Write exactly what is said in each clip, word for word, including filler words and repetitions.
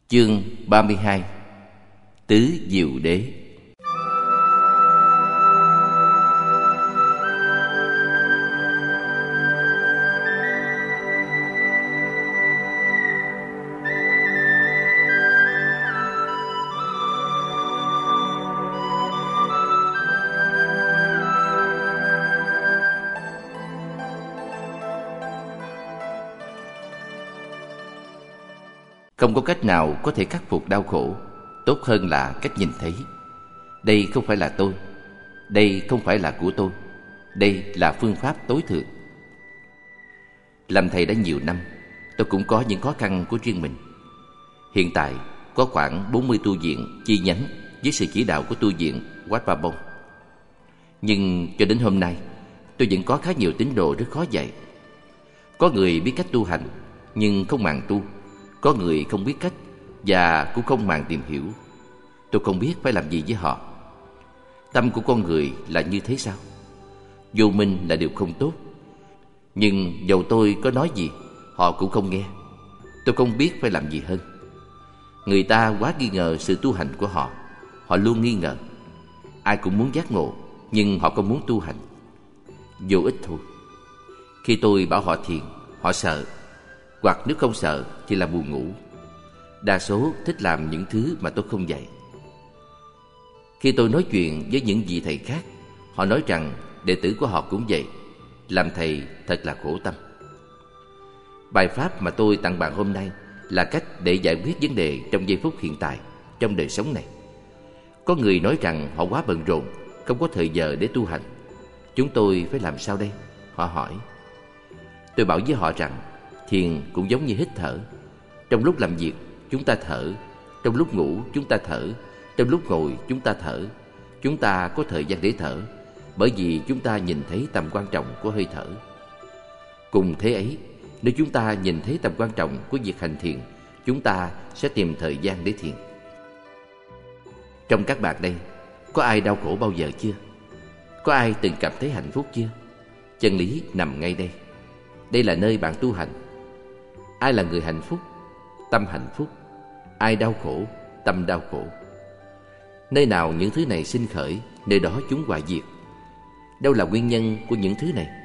Chương ba mươi hai. Tứ Diệu Đế. Không có cách nào có thể khắc phục đau khổ tốt hơn là cách nhìn thấy. Đây không phải là tôi, đây không phải là của tôi, đây là phương pháp tối thượng. Làm thầy đã nhiều năm, tôi cũng có những khó khăn của riêng mình. Hiện tại có khoảng bốn mươi tu viện chi nhánh dưới sự chỉ đạo của tu viện Wat Pa Bong. Nhưng cho đến hôm nay, tôi vẫn có khá nhiều tín đồ rất khó dạy. Có người biết cách tu hành nhưng không màng tu, có người không biết cách và cũng không màng tìm hiểu. Tôi không biết phải làm gì với họ. Tâm của con người là như thế sao? Vô minh là điều không tốt, nhưng dầu tôi có nói gì, họ cũng không nghe. Tôi không biết phải làm gì hơn. Người ta quá nghi ngờ sự tu hành của họ. Họ luôn nghi ngờ. Ai cũng muốn giác ngộ, nhưng họ không muốn tu hành. Vô ích thôi. Khi tôi bảo họ thiền, họ sợ, hoặc nếu không sợ thì là buồn ngủ. Đa số thích làm những thứ mà tôi không dạy. Khi tôi nói chuyện với những vị thầy khác, họ nói rằng đệ tử của họ cũng vậy. Làm thầy thật là khổ tâm. Bài pháp mà tôi tặng bạn hôm nay là cách để giải quyết vấn đề trong giây phút hiện tại, trong đời sống này. Có người nói rằng họ quá bận rộn, không có thời giờ để tu hành. Chúng tôi phải làm sao đây? Họ hỏi. Tôi bảo với họ rằng thiền cũng giống như hít thở. Trong lúc làm việc chúng ta thở, trong lúc ngủ chúng ta thở, trong lúc ngồi chúng ta thở. Chúng ta có thời gian để thở, bởi vì chúng ta nhìn thấy tầm quan trọng của hơi thở. Cùng thế ấy, nếu chúng ta nhìn thấy tầm quan trọng của việc hành thiền, chúng ta sẽ tìm thời gian để thiền. Trong các bạn đây, có ai đau khổ bao giờ chưa? Có ai từng cảm thấy hạnh phúc chưa? Chân lý nằm ngay đây. Đây là nơi bạn tu hành. Ai là người hạnh phúc? Tâm hạnh phúc. Ai đau khổ? Tâm đau khổ. Nơi nào những thứ này sinh khởi, nơi đó chúng hoại diệt. Đâu là nguyên nhân của những thứ này?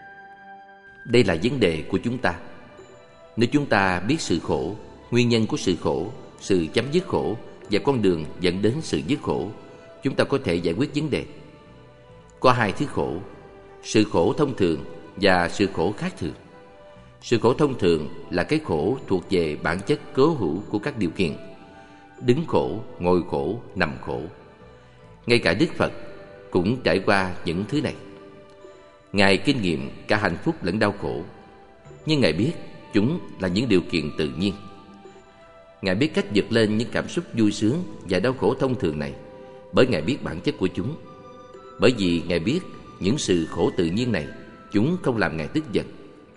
Đây là vấn đề của chúng ta. Nếu chúng ta biết sự khổ, nguyên nhân của sự khổ, sự chấm dứt khổ và con đường dẫn đến sự dứt khổ, chúng ta có thể giải quyết vấn đề. Có hai thứ khổ: sự khổ thông thường và sự khổ khác thường. Sự khổ thông thường là cái khổ thuộc về bản chất cố hữu của các điều kiện. Đứng khổ, ngồi khổ, nằm khổ. Ngay cả Đức Phật cũng trải qua những thứ này. Ngài kinh nghiệm cả hạnh phúc lẫn đau khổ, nhưng Ngài biết chúng là những điều kiện tự nhiên. Ngài biết cách vượt lên những cảm xúc vui sướng và đau khổ thông thường này, bởi Ngài biết bản chất của chúng. Bởi vì Ngài biết những sự khổ tự nhiên này, chúng không làm Ngài tức giận.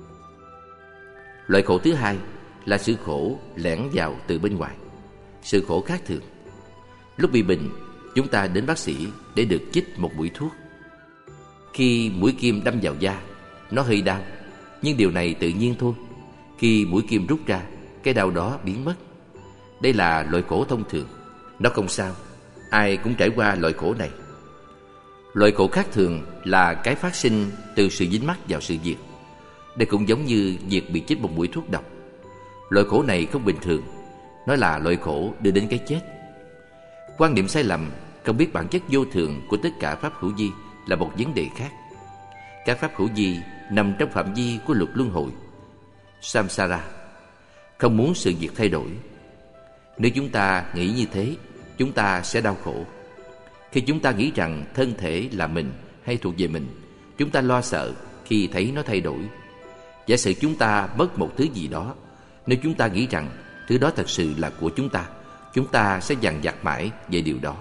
Loại khổ thứ hai là sự khổ lẻn vào từ bên ngoài, sự khổ khác thường. Lúc bị bệnh, chúng ta đến bác sĩ để được chích một mũi thuốc. Khi mũi kim đâm vào da, nó hơi đau, nhưng điều này tự nhiên thôi. Khi mũi kim rút ra, cái đau đó biến mất. Đây là loại khổ thông thường. Nó không sao, ai cũng trải qua loại khổ này. Loại khổ khác thường là cái phát sinh từ sự dính mắc vào sự việc. Đây cũng giống như việc bị chích một mũi thuốc độc. Loại khổ này không bình thường. Nó là loại khổ đưa đến cái chết. Quan niệm sai lầm, không biết bản chất vô thường của tất cả pháp hữu vi là một vấn đề khác. Các pháp hữu vi nằm trong phạm vi của luật luân hồi, samsara, không muốn sự việc thay đổi. Nếu chúng ta nghĩ như thế, chúng ta sẽ đau khổ. Khi chúng ta nghĩ rằng thân thể là mình hay thuộc về mình, chúng ta lo sợ khi thấy nó thay đổi. Giả sử chúng ta mất một thứ gì đó, nếu chúng ta nghĩ rằng thứ đó thật sự là của chúng ta, chúng ta sẽ dằn vặt mãi về điều đó.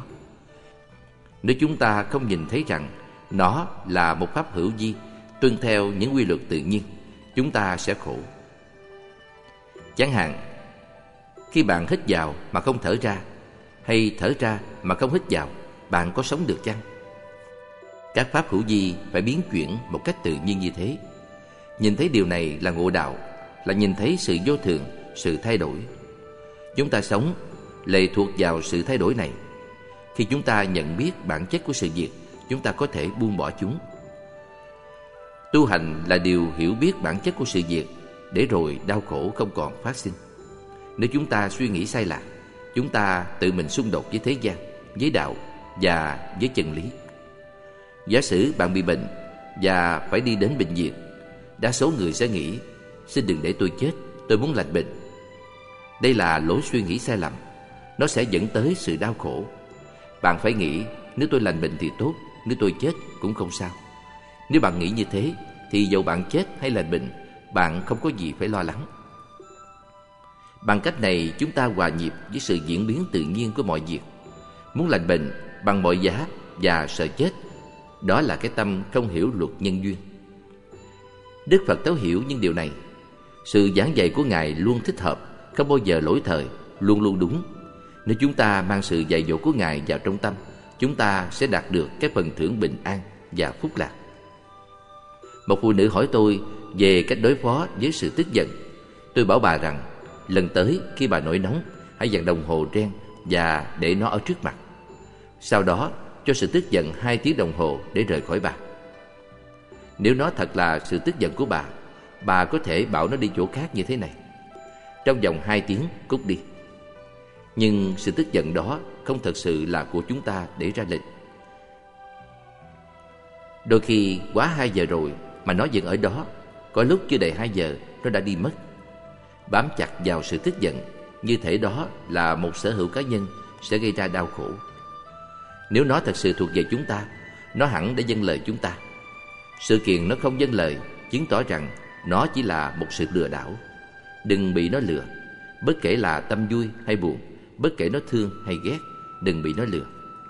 Nếu chúng ta không nhìn thấy rằng nó là một pháp hữu vi tuân theo những quy luật tự nhiên, chúng ta sẽ khổ. Chẳng hạn, khi bạn hít vào mà không thở ra, hay thở ra mà không hít vào, bạn có sống được chăng? Các pháp hữu vi phải biến chuyển một cách tự nhiên như thế. Nhìn thấy điều này là ngộ đạo, là nhìn thấy sự vô thường, sự thay đổi. Chúng ta sống lệ thuộc vào sự thay đổi này. Khi chúng ta nhận biết bản chất của sự việc, chúng ta có thể buông bỏ chúng. Tu hành là điều hiểu biết bản chất của sự việc, để rồi đau khổ không còn phát sinh. Nếu chúng ta suy nghĩ sai lạc, chúng ta tự mình xung đột với thế gian, với đạo và với chân lý. Giả sử bạn bị bệnh và phải đi đến bệnh viện, đa số người sẽ nghĩ: xin đừng để tôi chết, tôi muốn lành bệnh. Đây là lối suy nghĩ sai lầm. Nó sẽ dẫn tới sự đau khổ. Bạn phải nghĩ: nếu tôi lành bệnh thì tốt, nếu tôi chết cũng không sao. Nếu bạn nghĩ như thế, thì dầu bạn chết hay lành bệnh, bạn không có gì phải lo lắng. Bằng cách này, chúng ta hòa nhịp với sự diễn biến tự nhiên của mọi việc. Muốn lành bệnh bằng mọi giá và sợ chết, đó là cái tâm không hiểu luật nhân duyên. Đức Phật thấu hiểu những điều này. Sự giảng dạy của Ngài luôn thích hợp, không bao giờ lỗi thời, luôn luôn đúng. Nếu chúng ta mang sự dạy dỗ của Ngài vào trong tâm, chúng ta sẽ đạt được cái phần thưởng bình an và phúc lạc. Một phụ nữ hỏi tôi về cách đối phó với sự tức giận. Tôi bảo bà rằng, lần tới khi bà nổi nóng, hãy dặn đồng hồ reng và để nó ở trước mặt. Sau đó, cho sự tức giận hai tiếng đồng hồ để rời khỏi bà. Nếu nó thật là sự tức giận của bà, bà có thể bảo nó đi chỗ khác như thế này: trong vòng hai tiếng cút đi. Nhưng sự tức giận đó không thật sự là của chúng ta để ra lệnh. Đôi khi quá hai giờ rồi mà nó vẫn ở đó. Có lúc chưa đầy hai giờ nó đã đi mất. Bám chặt vào sự tức giận như thể đó là một sở hữu cá nhân sẽ gây ra đau khổ. Nếu nó thật sự thuộc về chúng ta, nó hẳn đã vâng lời chúng ta. Sự kiện nó không vâng lời chứng tỏ rằng nó chỉ là một sự lừa đảo. Đừng bị nó lừa. Bất kể là tâm vui hay buồn, bất kể nó thương hay ghét, đừng bị nó lừa.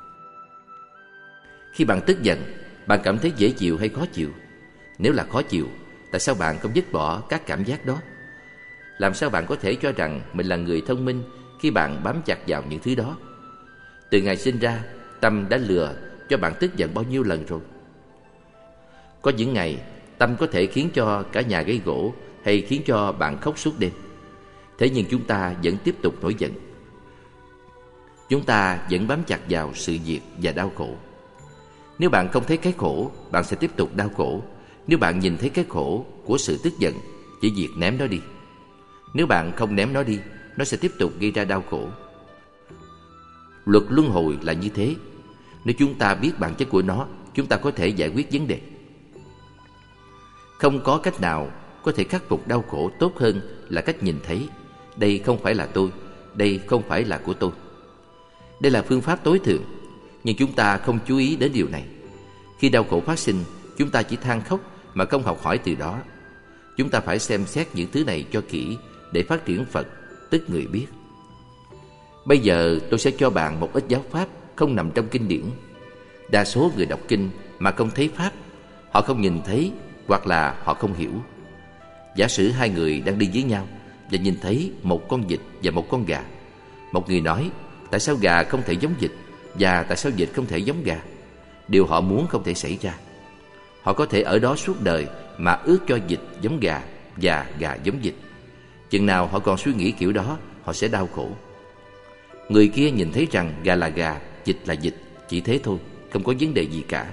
Khi bạn tức giận, bạn cảm thấy dễ chịu hay khó chịu? Nếu là khó chịu, tại sao bạn không dứt bỏ các cảm giác đó? Làm sao bạn có thể cho rằng mình là người thông minh khi bạn bám chặt vào những thứ đó? Từ ngày sinh ra, tâm đã lừa cho bạn tức giận bao nhiêu lần rồi? Có những ngày, tâm có thể khiến cho cả nhà gây gỗ hay khiến cho bạn khóc suốt đêm. Thế nhưng chúng ta vẫn tiếp tục nổi giận. Chúng ta vẫn bám chặt vào sự việc và đau khổ. Nếu bạn không thấy cái khổ, bạn sẽ tiếp tục đau khổ. Nếu bạn nhìn thấy cái khổ của sự tức giận, chỉ việc ném nó đi. Nếu bạn không ném nó đi, nó sẽ tiếp tục gây ra đau khổ. Luật luân hồi là như thế. Nếu chúng ta biết bản chất của nó, chúng ta có thể giải quyết vấn đề. Không có cách nào có thể khắc phục đau khổ tốt hơn là cách nhìn thấy: đây không phải là tôi, đây không phải là của tôi. Đây là phương pháp tối thượng, nhưng chúng ta không chú ý đến điều này. Khi đau khổ phát sinh, chúng ta chỉ than khóc mà không học hỏi từ đó. Chúng ta phải xem xét những thứ này cho kỹ để phát triển Phật, tức người biết. Bây giờ tôi sẽ cho bạn một ít giáo pháp không nằm trong kinh điển. Đa số người đọc kinh mà không thấy pháp, họ không nhìn thấy hoặc là họ không hiểu. Giả sử hai người đang đi với nhau và nhìn thấy một con vịt và một con gà. Một người nói: tại sao gà không thể giống vịt, và tại sao vịt không thể giống gà? Điều họ muốn không thể xảy ra. Họ có thể ở đó suốt đời mà ước cho vịt giống gà và gà giống vịt. Chừng nào họ còn suy nghĩ kiểu đó, họ sẽ đau khổ. Người kia nhìn thấy rằng gà là gà, vịt là vịt, chỉ thế thôi, không có vấn đề gì cả.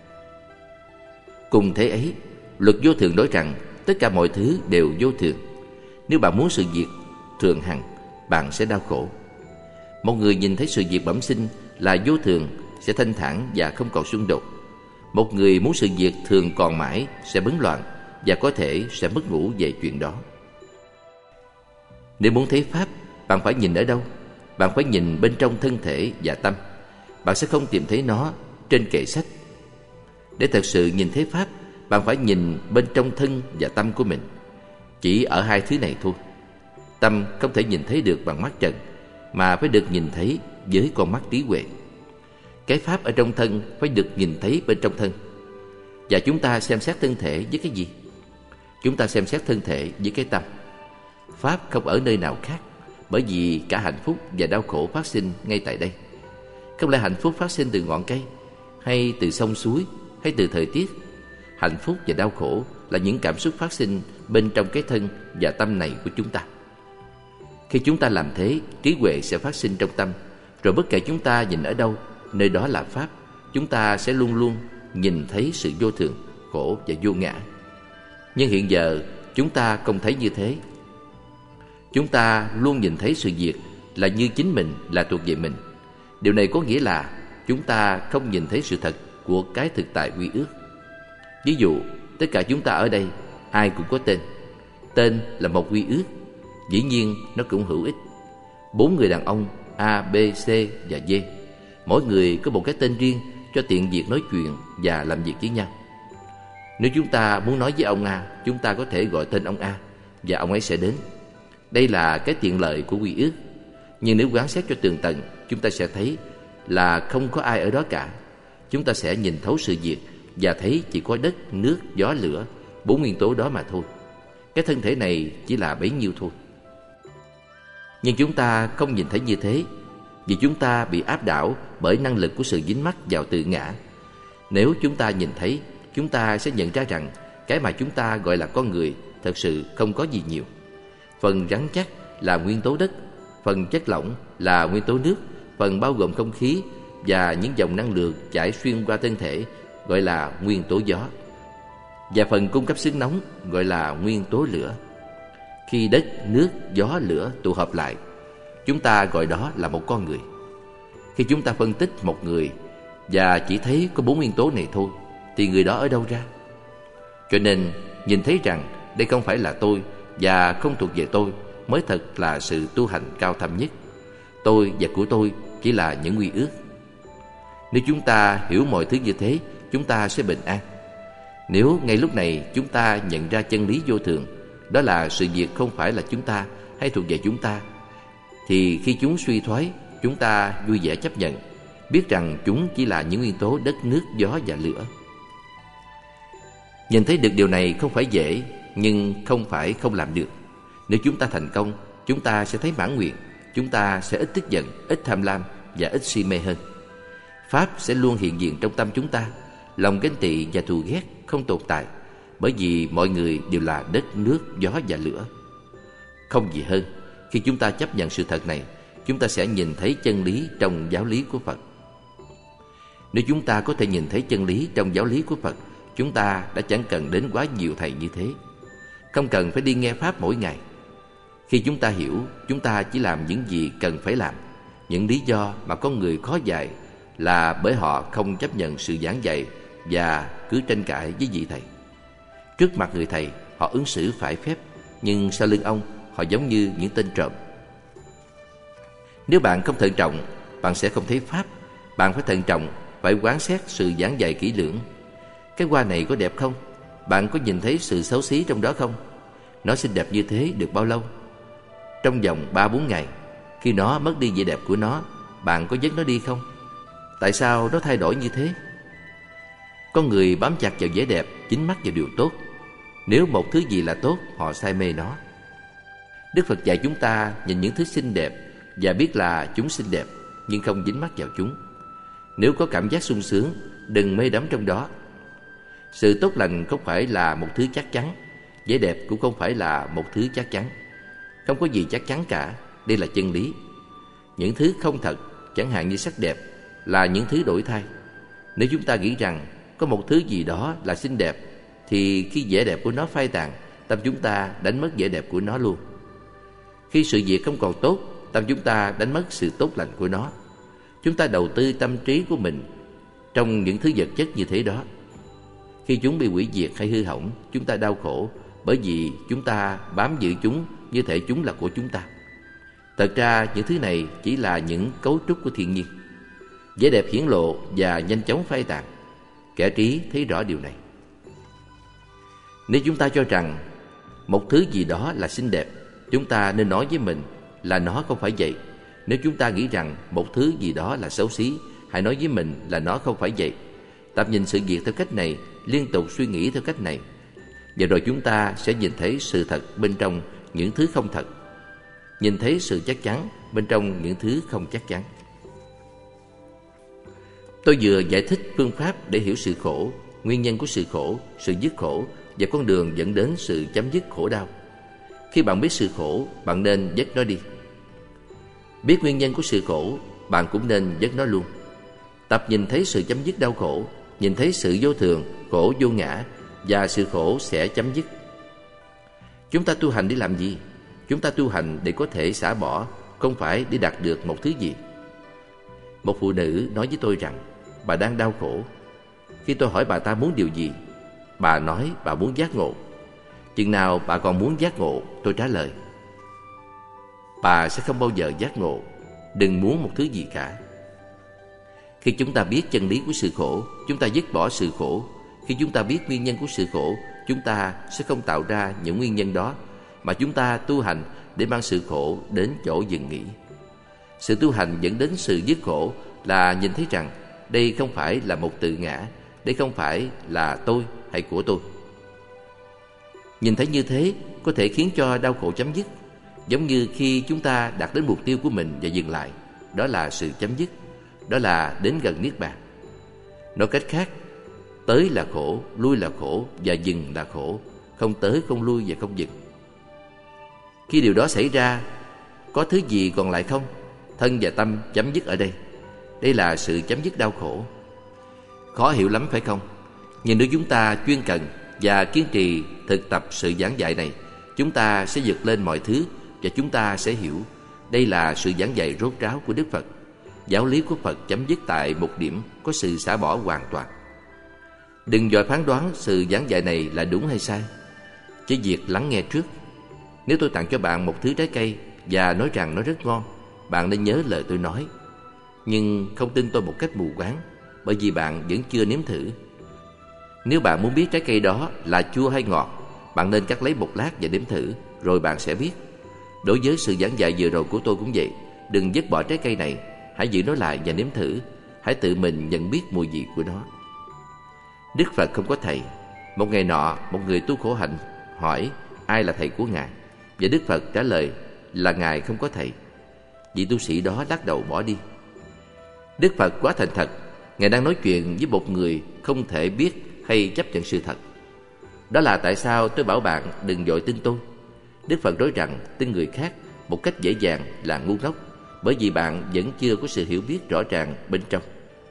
Cùng thế ấy, luật vô thường nói rằng tất cả mọi thứ đều vô thường. Nếu bạn muốn sự việc thường hằng, bạn sẽ đau khổ. Một người nhìn thấy sự việc bẩm sinh là vô thường sẽ thanh thản và không còn xung đột. Một người muốn sự việc thường còn mãi sẽ bấn loạn và có thể sẽ mất ngủ về chuyện đó. Nếu muốn thấy pháp, bạn phải nhìn ở đâu? Bạn phải nhìn bên trong thân thể và tâm. Bạn sẽ không tìm thấy nó trên kệ sách. Để thật sự nhìn thấy pháp, bạn phải nhìn bên trong thân và tâm của mình. Chỉ ở hai thứ này thôi. Tâm không thể nhìn thấy được bằng mắt trần, mà phải được nhìn thấy với con mắt trí huệ. Cái pháp ở trong thân phải được nhìn thấy bên trong thân. Và chúng ta xem xét thân thể với cái gì? Chúng ta xem xét thân thể với cái tâm. Pháp không ở nơi nào khác, bởi vì cả hạnh phúc và đau khổ phát sinh ngay tại đây. Không lẽ hạnh phúc phát sinh từ ngọn cây, hay từ sông suối, hay từ thời tiết? Hạnh phúc và đau khổ là những cảm xúc phát sinh bên trong cái thân và tâm này của chúng ta. Khi chúng ta làm thế, trí huệ sẽ phát sinh trong tâm. Rồi bất kể chúng ta nhìn ở đâu, nơi đó là Pháp. Chúng ta sẽ luôn luôn nhìn thấy sự vô thường, khổ và vô ngã. Nhưng hiện giờ chúng ta không thấy như thế. Chúng ta luôn nhìn thấy sự việc là như chính mình, là thuộc về mình. Điều này có nghĩa là chúng ta không nhìn thấy sự thật của cái thực tại quy ước. Ví dụ, tất cả chúng ta ở đây, ai cũng có tên. Tên là một quy ước. Dĩ nhiên nó cũng hữu ích. Bốn người đàn ông A, B, C và D, mỗi người có một cái tên riêng cho tiện việc nói chuyện và làm việc với nhau. Nếu chúng ta muốn nói với ông A, chúng ta có thể gọi tên ông A và ông ấy sẽ đến. Đây là cái tiện lợi của quy ước. Nhưng nếu quan sát cho tường tận, chúng ta sẽ thấy là không có ai ở đó cả. Chúng ta sẽ nhìn thấu sự việc và thấy chỉ có đất, nước, gió, lửa, bốn nguyên tố đó mà thôi. Cái thân thể này chỉ là bấy nhiêu thôi. Nhưng chúng ta không nhìn thấy như thế, vì chúng ta bị áp đảo bởi năng lực của sự dính mắc vào tự ngã. Nếu chúng ta nhìn thấy, chúng ta sẽ nhận ra rằng cái mà chúng ta gọi là con người thật sự không có gì nhiều. Phần rắn chắc là nguyên tố đất, phần chất lỏng là nguyên tố nước, phần bao gồm không khí và những dòng năng lượng chảy xuyên qua thân thể gọi là nguyên tố gió, và phần cung cấp sức nóng gọi là nguyên tố lửa. Khi đất, nước, gió, lửa tụ hợp lại, chúng ta gọi đó là một con người. Khi chúng ta phân tích một người và chỉ thấy có bốn nguyên tố này thôi, thì người đó ở đâu ra? Cho nên nhìn thấy rằng đây không phải là tôi và không thuộc về tôi mới thật là sự tu hành cao thâm nhất. Tôi và của tôi chỉ là những quy ước. Nếu chúng ta hiểu mọi thứ như thế, chúng ta sẽ bình an. Nếu ngay lúc này chúng ta nhận ra chân lý vô thường, đó là sự việc không phải là chúng ta hay thuộc về chúng ta, thì khi chúng suy thoái, chúng ta vui vẻ chấp nhận, biết rằng chúng chỉ là những nguyên tố đất, nước, gió và lửa. Nhìn thấy được điều này không phải dễ, nhưng không phải không làm được. Nếu chúng ta thành công, chúng ta sẽ thấy mãn nguyện, chúng ta sẽ ít tức giận, ít tham lam và ít si mê hơn. Pháp sẽ luôn hiện diện trong tâm chúng ta. Lòng ganh tị và thù ghét không tồn tại, bởi vì mọi người đều là đất, nước, gió và lửa. Không gì hơn, khi chúng ta chấp nhận sự thật này, chúng ta sẽ nhìn thấy chân lý trong giáo lý của Phật. Nếu chúng ta có thể nhìn thấy chân lý trong giáo lý của Phật, chúng ta đã chẳng cần đến quá nhiều thầy như thế, không cần phải đi nghe Pháp mỗi ngày. Khi chúng ta hiểu, chúng ta chỉ làm những gì cần phải làm. Những lý do mà con người khó dạy là bởi họ không chấp nhận sự giảng dạy và cứ tranh cãi với vị thầy. Trước mặt người thầy, họ ứng xử phải phép, nhưng sau lưng ông, họ giống như những tên trộm. Nếu bạn không thận trọng, bạn sẽ không thấy Pháp. Bạn phải thận trọng, phải quan sát sự giảng dạy kỹ lưỡng. Cái hoa này có đẹp không? Bạn có nhìn thấy sự xấu xí trong đó không? Nó xinh đẹp như thế được bao lâu? Trong vòng ba bốn ngày. Khi nó mất đi vẻ đẹp của nó, bạn có dắt nó đi không? Tại sao nó thay đổi như thế? Con người bám chặt vào vẻ đẹp, dính mắc vào điều tốt. Nếu một thứ gì là tốt, họ say mê nó. Đức Phật dạy chúng ta nhìn những thứ xinh đẹp và biết là chúng xinh đẹp, nhưng không dính mắc vào chúng. Nếu có cảm giác sung sướng, đừng mê đắm trong đó. Sự tốt lành không phải là một thứ chắc chắn, vẻ đẹp cũng không phải là một thứ chắc chắn. Không có gì chắc chắn cả, đây là chân lý. Những thứ không thật, chẳng hạn như sắc đẹp, là những thứ đổi thay. Nếu chúng ta nghĩ rằng có một thứ gì đó là xinh đẹp, thì khi vẻ đẹp của nó phai tàn, tâm chúng ta đánh mất vẻ đẹp của nó luôn. Khi sự việc không còn tốt, tâm chúng ta đánh mất sự tốt lành của nó. Chúng ta đầu tư tâm trí của mình trong những thứ vật chất như thế đó. Khi chúng bị hủy diệt hay hư hỏng, chúng ta đau khổ, bởi vì chúng ta bám giữ chúng như thể chúng là của chúng ta. Thật ra những thứ này chỉ là những cấu trúc của thiên nhiên. Vẻ đẹp hiển lộ và nhanh chóng phai tàn. Kẻ trí thấy rõ điều này. Nếu chúng ta cho rằng một thứ gì đó là xinh đẹp, chúng ta nên nói với mình là nó không phải vậy. Nếu chúng ta nghĩ rằng một thứ gì đó là xấu xí, hãy nói với mình là nó không phải vậy. Tập nhìn sự việc theo cách này, liên tục suy nghĩ theo cách này, và rồi chúng ta sẽ nhìn thấy sự thật bên trong những thứ không thật, nhìn thấy sự chắc chắn bên trong những thứ không chắc chắn. Tôi vừa giải thích phương pháp để hiểu sự khổ, nguyên nhân của sự khổ, sự dứt khổ và con đường dẫn đến sự chấm dứt khổ đau. Khi bạn biết sự khổ, bạn nên dứt nó đi. Biết nguyên nhân của sự khổ, bạn cũng nên dứt nó luôn. Tập nhìn thấy sự chấm dứt đau khổ, nhìn thấy sự vô thường, khổ vô ngã, và sự khổ sẽ chấm dứt. Chúng ta tu hành để làm gì? Chúng ta tu hành để có thể xả bỏ, không phải để đạt được một thứ gì. Một phụ nữ nói với tôi rằng bà đang đau khổ. Khi tôi hỏi bà ta muốn điều gì, bà nói bà muốn giác ngộ. Chừng nào bà còn muốn giác ngộ, tôi trả lời, bà sẽ không bao giờ giác ngộ. Đừng muốn một thứ gì cả. Khi chúng ta biết chân lý của sự khổ, chúng ta dứt bỏ sự khổ. Khi chúng ta biết nguyên nhân của sự khổ, chúng ta sẽ không tạo ra những nguyên nhân đó, mà chúng ta tu hành để mang sự khổ đến chỗ dừng nghỉ. Sự tu hành dẫn đến sự dứt khổ là nhìn thấy rằng đây không phải là một tự ngã, đây không phải là tôi hay của tôi. Nhìn thấy như thế có thể khiến cho đau khổ chấm dứt. Giống như khi chúng ta đạt đến mục tiêu của mình và dừng lại, đó là sự chấm dứt, đó là đến gần Niết Bàn. Nói cách khác, tới là khổ, lui là khổ và dừng là khổ, không tới, không lui và không dừng. Khi điều đó xảy ra, có thứ gì còn lại không? Thân và tâm chấm dứt ở đây. Đây là sự chấm dứt đau khổ. Khó hiểu lắm phải không? Nhưng nếu chúng ta chuyên cần và kiên trì thực tập sự giảng dạy này, chúng ta sẽ vượt lên mọi thứ và chúng ta sẽ hiểu đây là sự giảng dạy rốt ráo của Đức Phật. Giáo lý của Phật chấm dứt tại một điểm có sự xả bỏ hoàn toàn. Đừng vội phán đoán sự giảng dạy này là đúng hay sai. Chỉ việc lắng nghe trước. Nếu tôi tặng cho bạn một thứ trái cây và nói rằng nó rất ngon, bạn nên nhớ lời tôi nói. Nhưng không tin tôi một cách mù quáng, bởi vì bạn vẫn chưa nếm thử. Nếu bạn muốn biết trái cây đó là chua hay ngọt, bạn nên cắt lấy một lát và nếm thử, rồi bạn sẽ biết. Đối với sự giảng dạy vừa rồi của tôi cũng vậy. Đừng vứt bỏ trái cây này, hãy giữ nó lại và nếm thử. Hãy tự mình nhận biết mùi vị của nó. Đức Phật không có thầy. Một ngày nọ, một người tu khổ hạnh hỏi ai là thầy của Ngài, và Đức Phật trả lời là Ngài không có thầy. Vị tu sĩ đó lắc đầu bỏ đi. Đức Phật quá thành thật. Ngài đang nói chuyện với một người không thể biết hay chấp nhận sự thật. Đó là tại sao tôi bảo bạn đừng vội tin tôi. Đức Phật nói rằng tin người khác một cách dễ dàng là ngu ngốc, bởi vì bạn vẫn chưa có sự hiểu biết rõ ràng bên trong.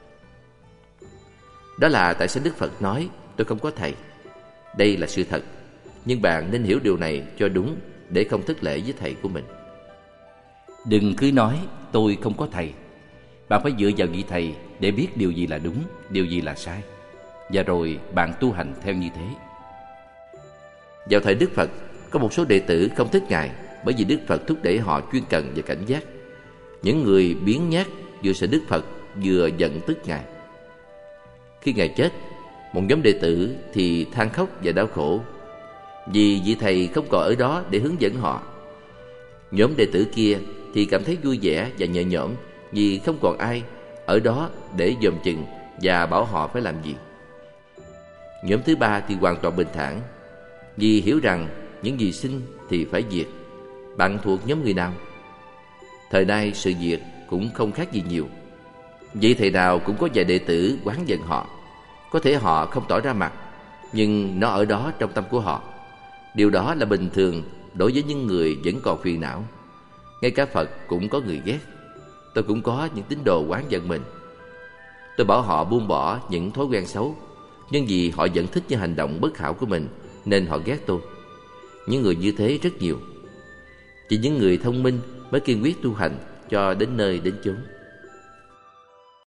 Đó là tại sao Đức Phật nói tôi không có thầy. Đây là sự thật, nhưng bạn nên hiểu điều này cho đúng để không thất lễ với thầy của mình. Đừng cứ nói tôi không có thầy. Bạn phải dựa vào vị thầy để biết điều gì là đúng, điều gì là sai, và rồi bạn tu hành theo như thế. Vào thời Đức Phật, có một số đệ tử không thích Ngài, bởi vì Đức Phật thúc đẩy họ chuyên cần và cảnh giác. Những người biếng nhác vừa sợ Đức Phật vừa giận tức Ngài. Khi Ngài chết, một nhóm đệ tử thì than khóc và đau khổ vì vị thầy không còn ở đó để hướng dẫn họ. Nhóm đệ tử kia thì cảm thấy vui vẻ và nhẹ nhõm vì không còn ai ở đó để dòm chừng và bảo họ phải làm gì. Nhóm thứ ba thì hoàn toàn bình thản vì hiểu rằng những gì sinh thì phải diệt. Bạn thuộc nhóm người nào? Thời nay sự diệt cũng không khác gì nhiều. Vị thầy nào cũng có vài đệ tử oán giận họ. Có thể họ không tỏ ra mặt, nhưng nó ở đó trong tâm của họ. Điều đó là bình thường đối với những người vẫn còn phiền não. Ngay cả Phật cũng có người ghét. Tôi cũng có những tín đồ oán giận mình. Tôi bảo họ buông bỏ những thói quen xấu, nhưng vì họ vẫn thích những hành động bất hảo của mình nên họ ghét tôi. Những người như thế rất nhiều. Chỉ những người thông minh mới kiên quyết tu hành cho đến nơi đến chốn.